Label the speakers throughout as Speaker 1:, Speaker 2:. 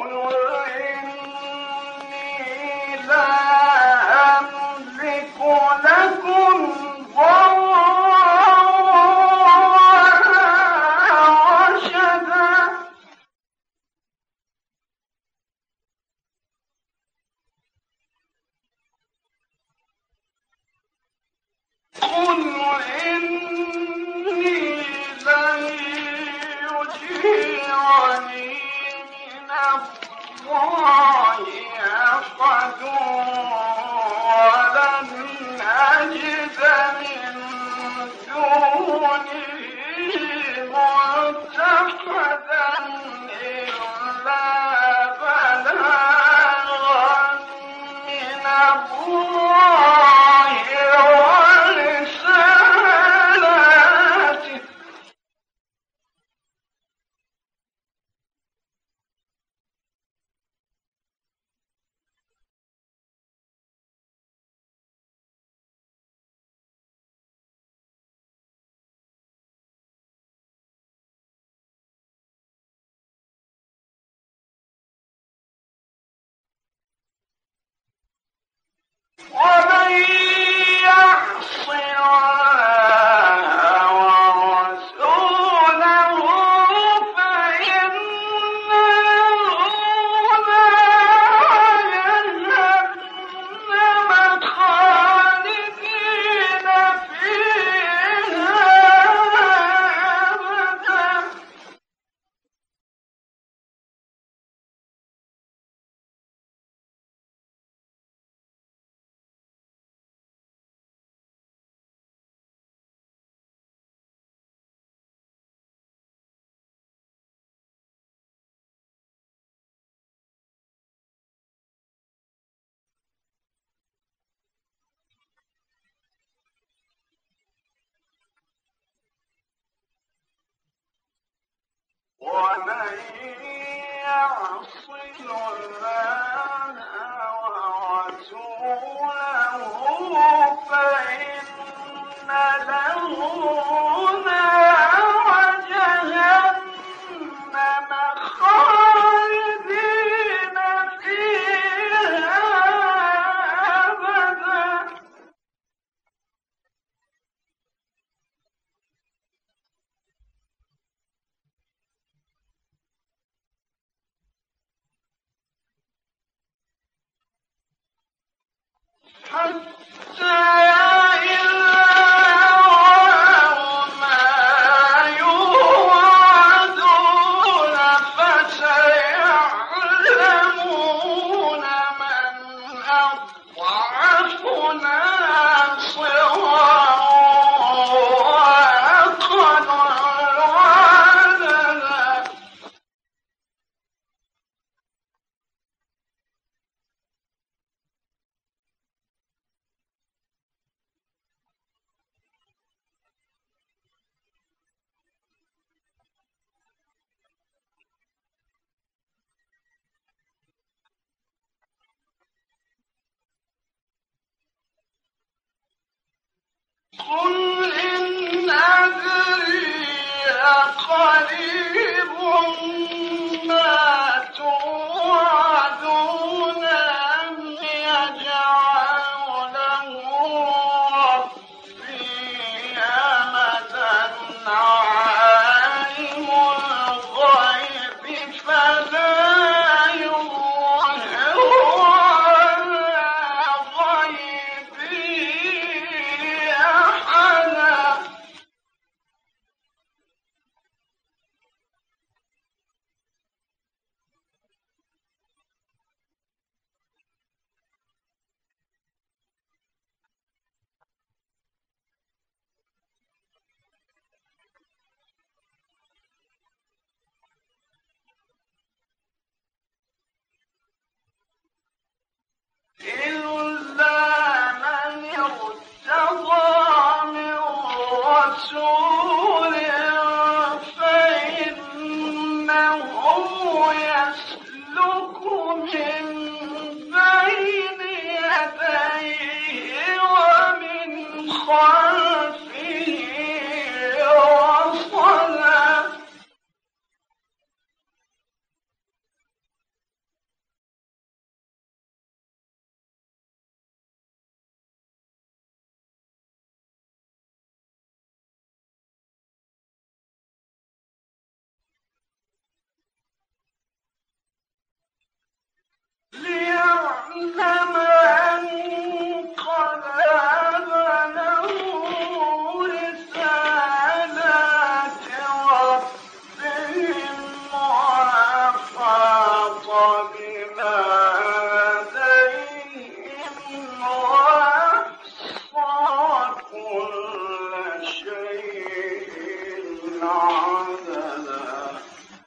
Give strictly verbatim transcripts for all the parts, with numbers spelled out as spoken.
Speaker 1: ومن يعص الله ورسوله فإن له نار جهنم خالدين فيها أبدا. حتى إذا رأوا ما يوعدون فسيعلمون من أضعف ناصرا وأقل عددا. قل إن أدري أقريب ما توعدون أم يجعل له ربي أمدا. عالم الغيب فلا يظهر على غيبه أحدا. عددا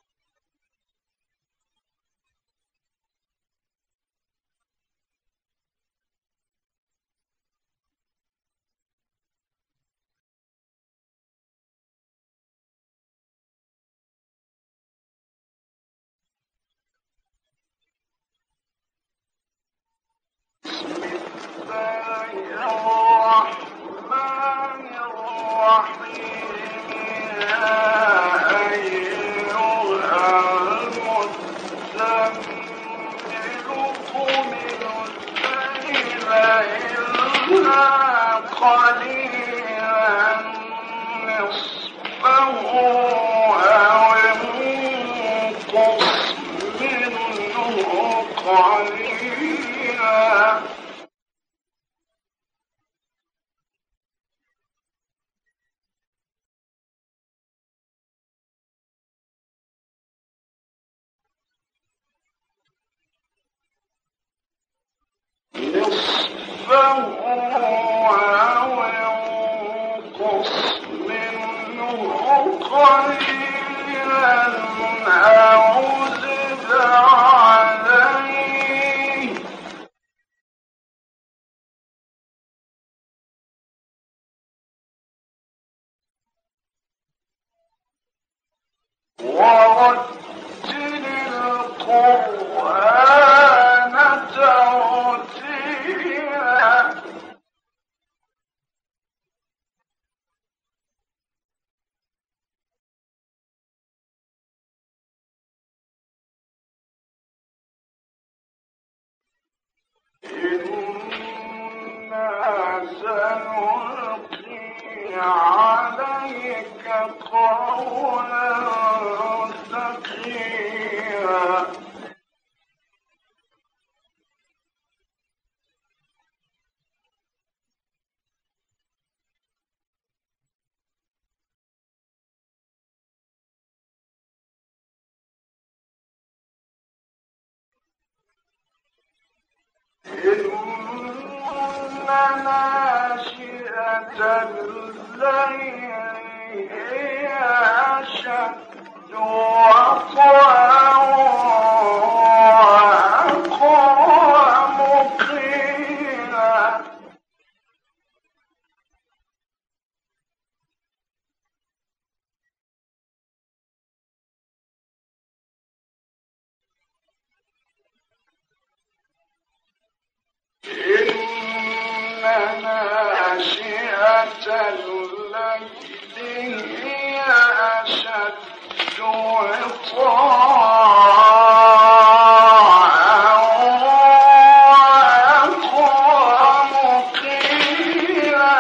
Speaker 1: الرحمن الرحيم يا أيها المزمل قم الليل إلا قليلا نصفه أو انقص منه قليلا نصفه أو انقص منه قليلا أو زد عليه ورتل القرآن ترتيلا إنا سنلقي عليك قولا ثقيلا إن ناشئة الليل هي أشد وطئا وأقوم قيلا إن ناشئة الليل هي أشد وطئا وأقوم قيلا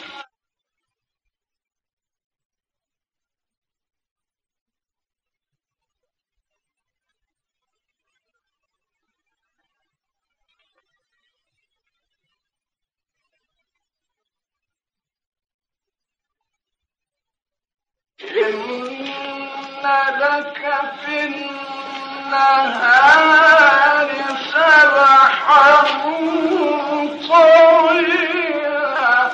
Speaker 1: إن لك في النهار سبحا طويلا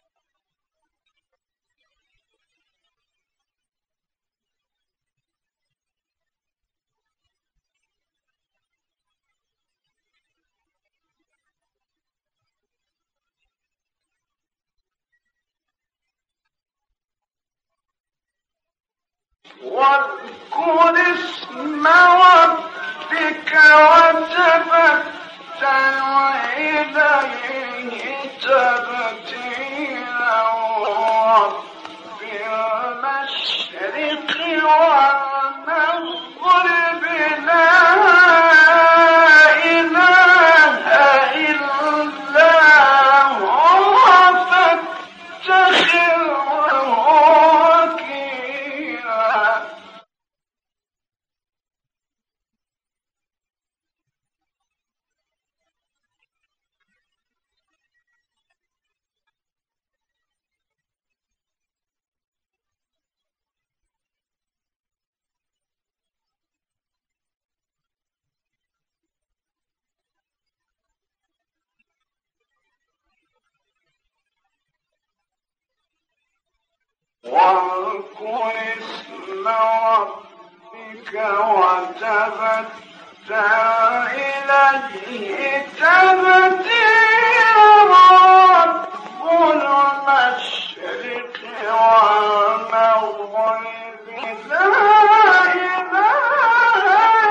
Speaker 1: واذكر اسم ربك وتبتل إليه تبتيلا رب المشرق والمغرب لا إله إلا هو فاتخذه وكيلا واذكر اسم ربك وتبتل إليه تبتيلا رب المشرق والمغرب لا إله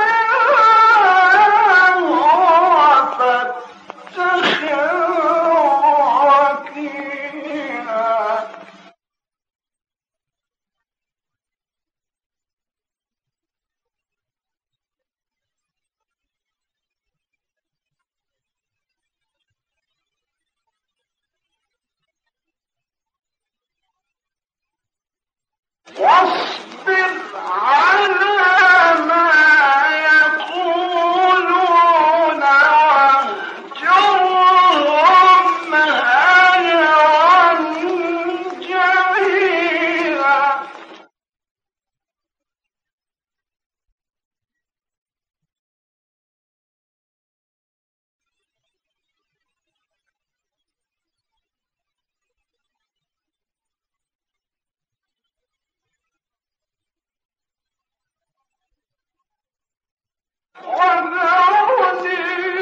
Speaker 1: إلا هو فاتخذه وكيلا. واصبر على ما يقولون واهجرهم هجرا جميلا. وذرني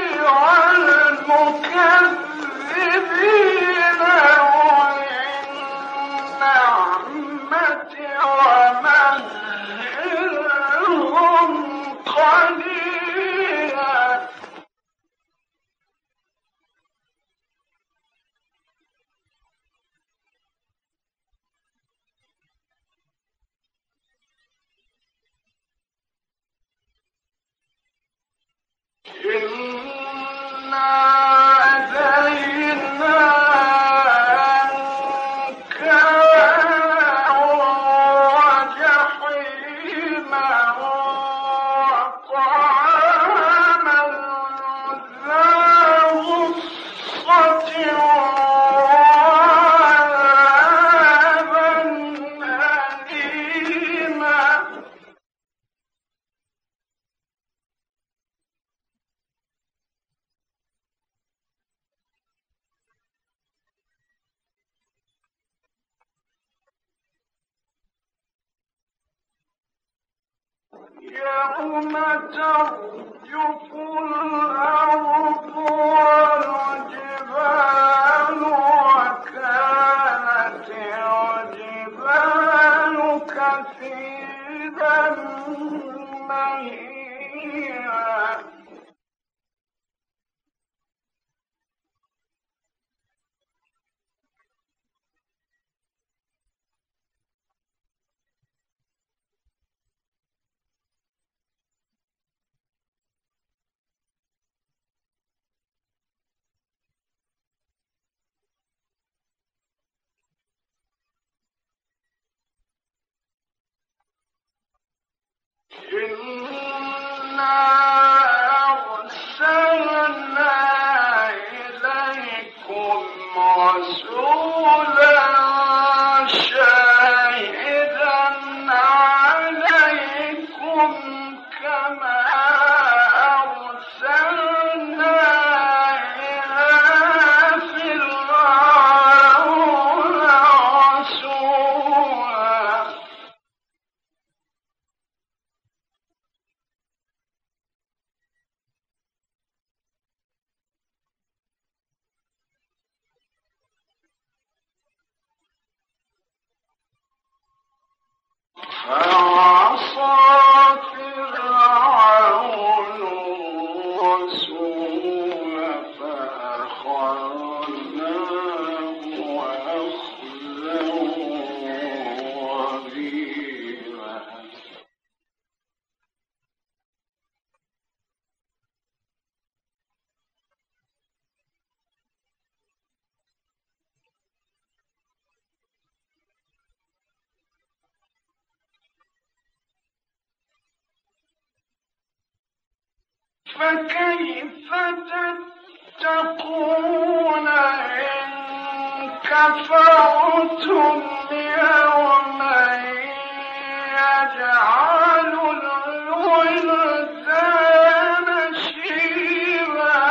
Speaker 1: والمكذبين أولي النعمة ومهلهم قليلا. إنا هدينا أنكالا وجحيما وطعاما ذا غصة وعذابا أليما. يوم ترجف الأرض والجبال وكانت الجبال كثيبا مهيلا. إنا أرسلنا إليكم رسولا شاهدا عليكم كما أرسلنا إلى فرعون رسولا. فعصى فرعون الرسول فأخذناه أخذا وبيلا. فكيف تتقون إن كفرتم يوما يجعل الولدان شيبا.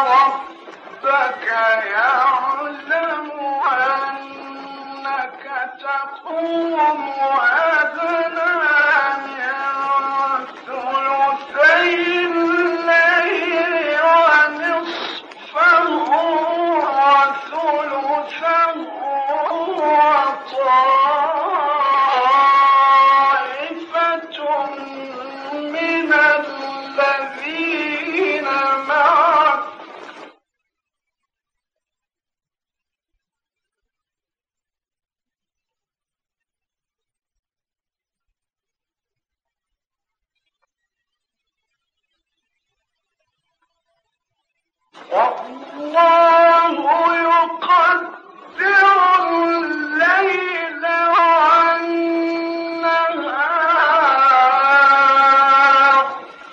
Speaker 1: ربك يعلم أنك تقوم أدنى من ثلثي الليل ونصفه وثلثه وطائفة من الذين معك والله يقدر الليل والنهار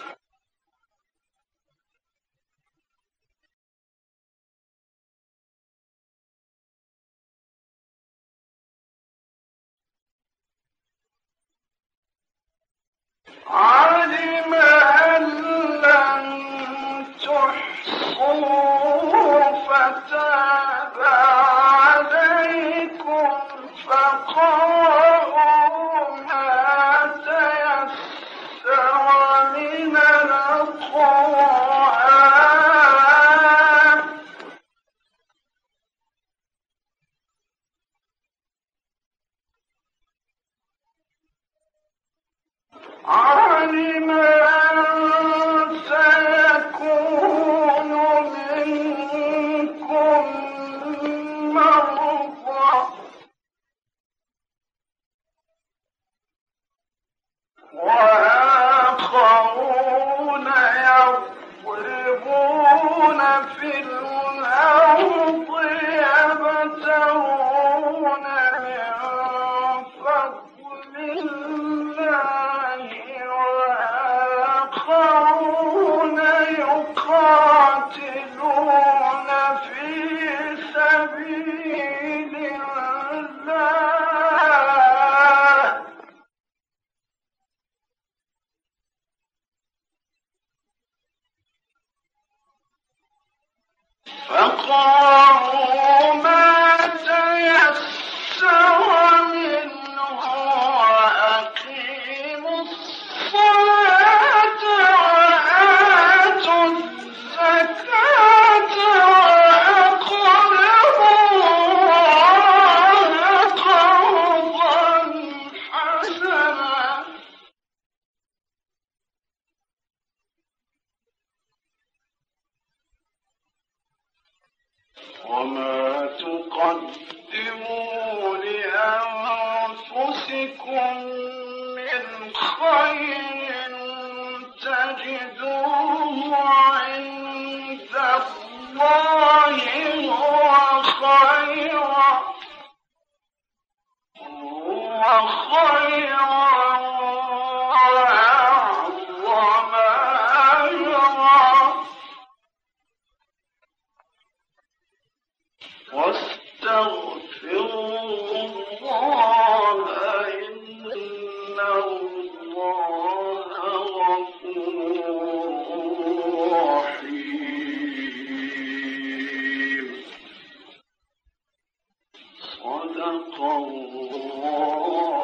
Speaker 1: علم أن لن تحصوا فتاب عليكم فقرأوا ما تيسر من القرآن علم أن سيكون منكم مرضى وآخرون يضربون في الأرض يبتغون من فضل الله وآخرون يقاتلون في سبيل الله فقرأوا ما تيسر منه وأقيموا الصلاة وآتوا الزكاة وأقرضوا الله قرضا حسنا وما تقدموا لأنفسكم من خير تجدوه عند الله هو خيرا هو خيرا وأعظم أجرا واستغفروا الله إن الله غفور رحيم صدق الله